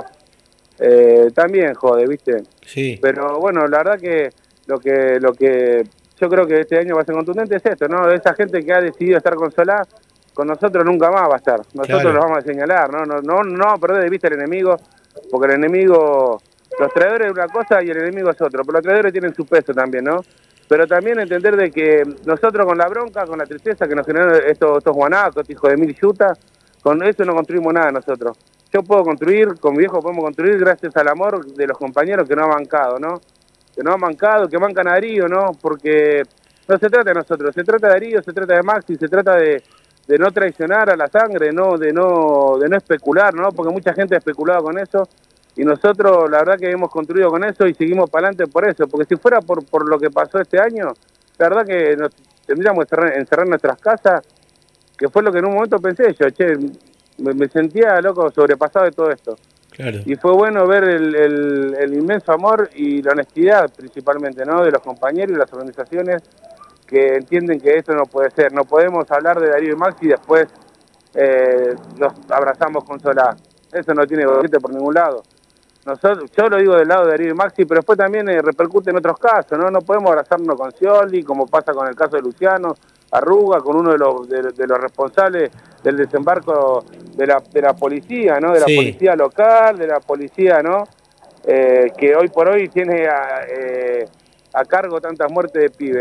eh, también jode, ¿viste? Sí. Pero bueno, la verdad que lo que lo que yo creo que este año va a ser contundente es esto, ¿no? Esa gente que ha decidido estar con Solá, con nosotros nunca más va a estar. Nosotros claro. Los vamos a señalar, ¿no? No, no, no perder de vista el enemigo, porque el enemigo, los traidores es una cosa y el enemigo es otro, pero los traidores tienen su peso también, ¿no? Pero también entender de que nosotros con la bronca, con la tristeza que nos generan estos, estos guanacos, hijos de mil yuta, con eso no construimos nada nosotros. Yo puedo construir, con mi viejo podemos construir gracias al amor de los compañeros que no han bancado, ¿no? Que no han bancado, que bancan a Darío, ¿no? Porque no se trata de nosotros, se trata de Darío, se trata de Maxi, se trata de, de no traicionar a la sangre, ¿no? De no de no especular, ¿no? Porque mucha gente ha especulado con eso y nosotros la verdad que hemos construido con eso y seguimos para adelante por eso. Porque si fuera por, por lo que pasó este año, la verdad que nos tendríamos que encerrar, encerrar nuestras casas, que fue lo que en un momento pensé yo, che, me, me sentía loco sobrepasado de todo esto. Claro. Y fue bueno ver el, el, el inmenso amor y la honestidad principalmente, ¿no? De los compañeros y las organizaciones que entienden que esto no puede ser. No podemos hablar de Darío y Maxi y después eh, nos abrazamos con Solá. Eso no tiene boquete por ningún lado. Nosotros, yo lo digo del lado de Darío y Maxi, pero después también eh, repercute en otros casos, ¿no? No podemos abrazarnos con Scioli, como pasa con el caso de Luciano Arruga, con uno de los de, de los responsables del desembarco de la de la policía, ¿no? De la sí. Policía local, de la policía, ¿no? Eh, que hoy por hoy tiene a, eh, a cargo tantas muertes de pibes.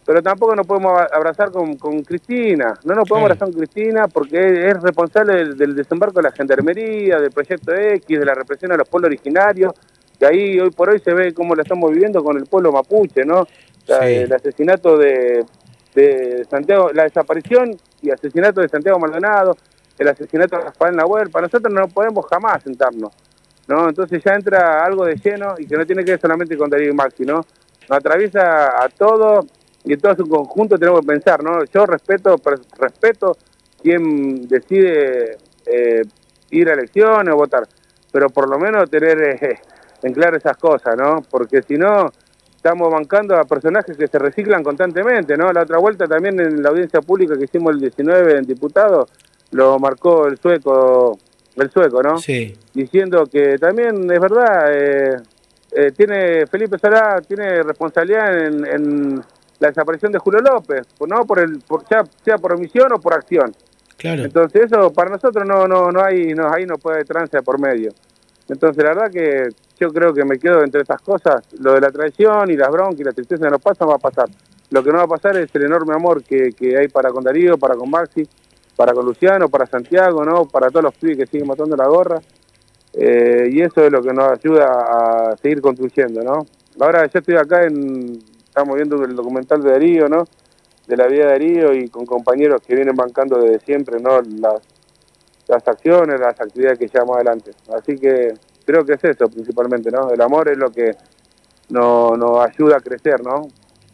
pero tampoco nos podemos abrazar con, con Cristina, no nos podemos Sí. abrazar con Cristina porque es, es responsable del, del desembarco de la gendarmería, del proyecto X, de la represión a los pueblos originarios, que ahí hoy por hoy se ve cómo lo estamos viviendo con el pueblo mapuche, ¿no? O sea, Sí. el asesinato de, de Santiago, la desaparición y asesinato de Santiago Maldonado, el asesinato de Rafael Nahuel, para nosotros no podemos jamás sentarnos, ¿no? Entonces ya entra algo de lleno y que no tiene que ver solamente con Darío y Maxi, ¿no? Nos atraviesa a todos y en todo su conjunto tenemos que pensar, ¿no? Yo respeto per- respeto quien decide eh, ir a elecciones o votar, pero por lo menos tener eh, en claro esas cosas, ¿no? Porque si no, estamos bancando a personajes que se reciclan constantemente, ¿no? La otra vuelta también en la audiencia pública que hicimos el diecinueve en diputado, lo marcó el sueco, el sueco, ¿no? Sí. Diciendo que también es verdad, eh, eh, tiene Felipe Solá tiene responsabilidad en, en la desaparición de Julio López, no por el, por, sea, sea por omisión o por acción. Claro. Entonces eso para nosotros no no no hay no ahí no puede trance por medio. Entonces la verdad que yo creo que me quedo entre estas cosas, lo de la traición y las broncas y la tristeza que nos pasa va a pasar. Lo que no va a pasar es el enorme amor que, que hay para con Darío, para con Maxi, para con Luciano, para Santiago, ¿no? Para todos los pibes que siguen matando la gorra. Eh, y eso es lo que nos ayuda a seguir construyendo, ¿no? Ahora yo estoy acá en, estamos viendo el documental de Darío, ¿no? De la vida de Darío y con compañeros que vienen bancando desde siempre, ¿no? Las, las acciones, las actividades que llevamos adelante. Así que creo que es eso principalmente, ¿no? El amor es lo que nos, nos ayuda a crecer, ¿no?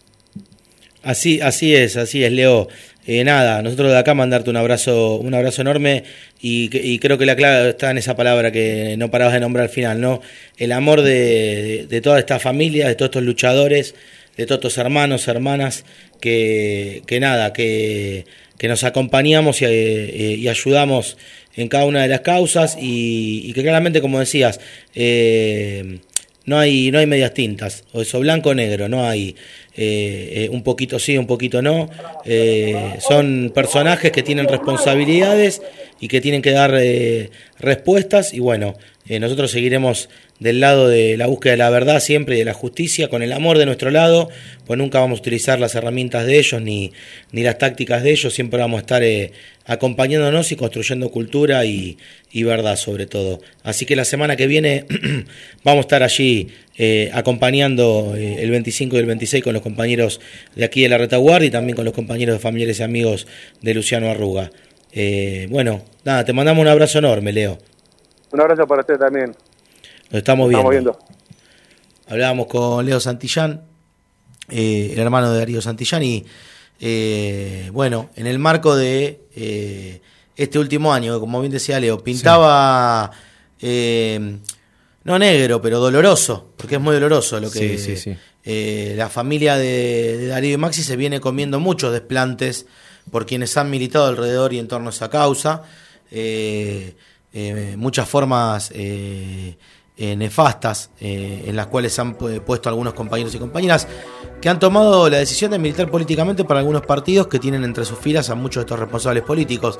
Así, así es, así es, Leo. Eh, nada, nosotros de acá mandarte un abrazo, un abrazo enorme y, y creo que la clave está en esa palabra que no parabas de nombrar al final, ¿no? El amor de, de, de toda esta familia, de todos estos luchadores, de todos estos hermanos, hermanas, que, que nada, que, que nos acompañamos y, eh, y ayudamos en cada una de las causas y, y que claramente, como decías, eh, no hay, no hay medias tintas, o eso blanco o negro, no hay eh, eh, un poquito sí, un poquito no. Eh, son personajes que tienen responsabilidades y que tienen que dar eh, respuestas y bueno, eh, nosotros seguiremos del lado de la búsqueda de la verdad siempre y de la justicia, con el amor de nuestro lado, pues nunca vamos a utilizar las herramientas de ellos ni, ni las tácticas de ellos, siempre vamos a estar eh, acompañándonos y construyendo cultura y, y verdad sobre todo. Así que la semana que viene vamos a estar allí eh, acompañando eh, el veinticinco y el veintiséis con los compañeros de aquí de la retaguardia y también con los compañeros de familiares y amigos de Luciano Arruga. Eh, bueno, nada, te mandamos un abrazo enorme, Leo. Un abrazo para usted también. Nos estamos viendo. Estamos viendo. Hablábamos con Leo Santillán, eh, el hermano de Darío Santillán, y eh, bueno, en el marco de eh, este último año, como bien decía Leo, pintaba sí. eh, no negro, pero doloroso, porque es muy doloroso lo que sí, sí, sí. Eh, la familia de, de Darío y Maxi se viene comiendo muchos desplantes por quienes han militado alrededor y en torno a esa causa, eh, eh, muchas formas eh, Eh, nefastas eh, en las cuales han pu- puesto algunos compañeros y compañeras que han tomado la decisión de militar políticamente para algunos partidos que tienen entre sus filas a muchos de estos responsables políticos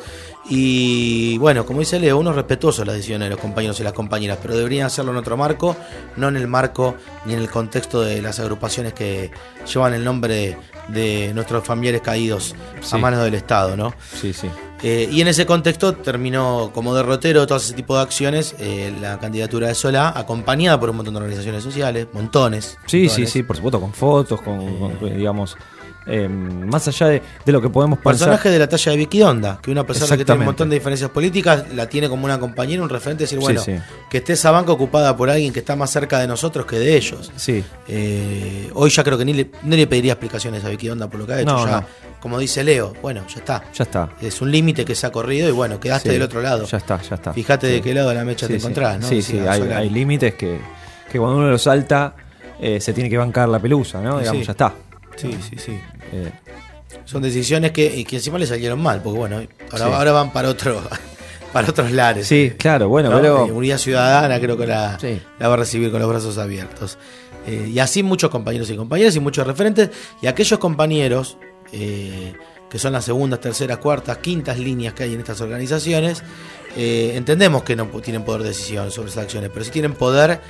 y bueno, como dice Leo, uno es respetuoso de las decisiones de los compañeros y las compañeras, pero deberían hacerlo en otro marco, no en el marco ni en el contexto de las agrupaciones que llevan el nombre de, de nuestros familiares caídos sí. a manos del Estado, ¿no? Sí, sí. Eh, y en ese contexto terminó como derrotero de todo ese tipo de acciones eh, la candidatura de Solá, acompañada por un montón de organizaciones sociales, montones. Sí, montones. sí, sí, por supuesto, con fotos, con, eh, con digamos, eh, más allá de, de lo que podemos pensar. Personaje de la talla de Vicky Donda, que una persona que tiene un montón de diferencias políticas la tiene como una compañera, un referente, decir, bueno, sí, sí. que esté esa banca ocupada por alguien que está más cerca de nosotros que de ellos. Sí. Eh, hoy ya creo que ni le, no le pediría explicaciones a Vicky Donda por lo que ha hecho. No, ya, no. Como dice Leo, bueno, ya está. Ya está. Es un límite que se ha corrido y bueno, quedaste sí, del otro lado. Ya está, ya está. Fíjate sí. de qué lado de la mecha sí, te sí. encontrás, ¿no? Sí, sí, hay, hay límites que, que cuando uno lo salta eh, se tiene que bancar la pelusa, ¿no? Digamos, sí. ya está. Sí, sí, sí. Eh. Son decisiones que, y que encima le salieron mal, porque bueno, ahora, sí. ahora van para otro para otros lares. Sí, claro, bueno, ¿no? pero... Eh, Unidad Ciudadana creo que la, sí. la va a recibir con los brazos abiertos. Eh, y así muchos compañeros y compañeras y muchos referentes, y aquellos compañeros eh, que son las segundas, terceras, cuartas, quintas líneas que hay en estas organizaciones, eh, entendemos que no tienen poder de decisión sobre esas acciones, pero sí tienen poder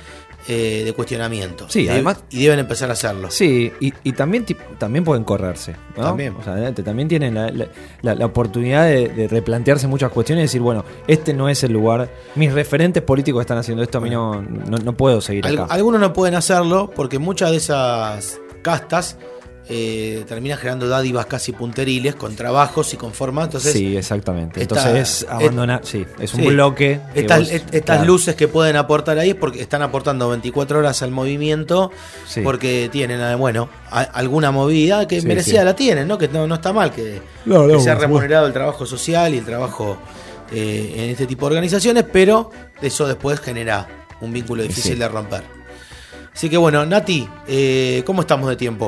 eh, de cuestionamiento. Sí, y además... Y deben empezar a hacerlo. Sí, y, y también, también pueden correrse, ¿no? También. O sea, también tienen la, la, la oportunidad de, de replantearse muchas cuestiones y decir, bueno, este no es el lugar, mis referentes políticos están haciendo esto, a mí no, no, no puedo seguir Al, acá. Algunos no pueden hacerlo porque muchas de esas castas eh, terminan generando dádivas casi punteriles con trabajos y con forma. Entonces, sí, exactamente. Esta, Entonces es abandonar, es, sí, es un sí, bloque. Estas, vos, estas claro. luces que pueden aportar ahí es porque están aportando veinticuatro horas al movimiento, Sí. porque tienen, bueno, a, alguna movida que Sí, merecida sí. la tienen, ¿no? Que no, no está mal que, No, no, que sea por remunerado el trabajo social y el trabajo eh, en este tipo de organizaciones, pero eso después genera un vínculo difícil Sí. de romper. Así que bueno, Nati, eh, ¿cómo estamos de tiempo?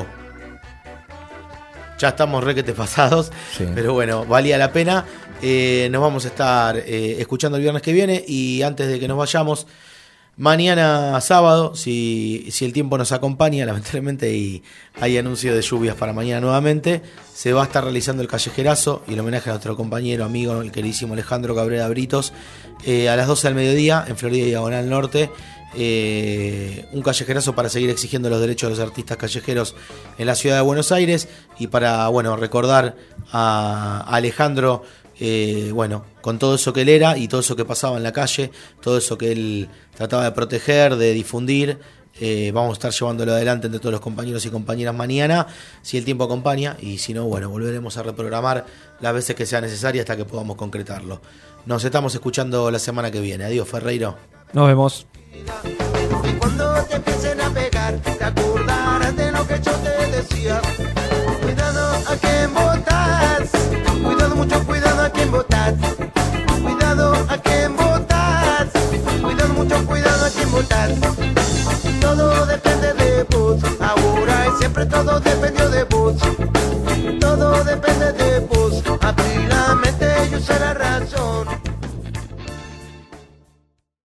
Ya estamos requete pasados, Sí. pero bueno, valía la pena. Eh, nos vamos a estar eh, escuchando el viernes que viene y antes de que nos vayamos, mañana sábado, si, si el tiempo nos acompaña, lamentablemente y hay anuncio de lluvias para mañana nuevamente, se va a estar realizando el callejerazo y el homenaje a nuestro compañero, amigo, el queridísimo Alejandro Cabrera Britos, eh, a las doce del mediodía en Florida y Diagonal Norte. Eh, un callejerazo para seguir exigiendo los derechos de los artistas callejeros en la ciudad de Buenos Aires y para, bueno, recordar a, a Alejandro, eh, bueno, con todo eso que él era y todo eso que pasaba en la calle, todo eso que él trataba de proteger, de difundir. Eh, vamos a estar llevándolo adelante entre todos los compañeros y compañeras mañana, si el tiempo acompaña, y si no, bueno, volveremos a reprogramar las veces que sea necesaria hasta que podamos concretarlo. Nos estamos escuchando la semana que viene. Adiós, Ferreiro. Nos vemos. Y cuando te empiecen a pegar, te acordarás de lo que yo te decía. Cuidado a quien votas, cuidado, mucho cuidado a quien votas. Cuidado a quien votas, cuidado, mucho cuidado a quien votas. Todo depende de vos, ahora y siempre todo dependió de vos. Todo depende de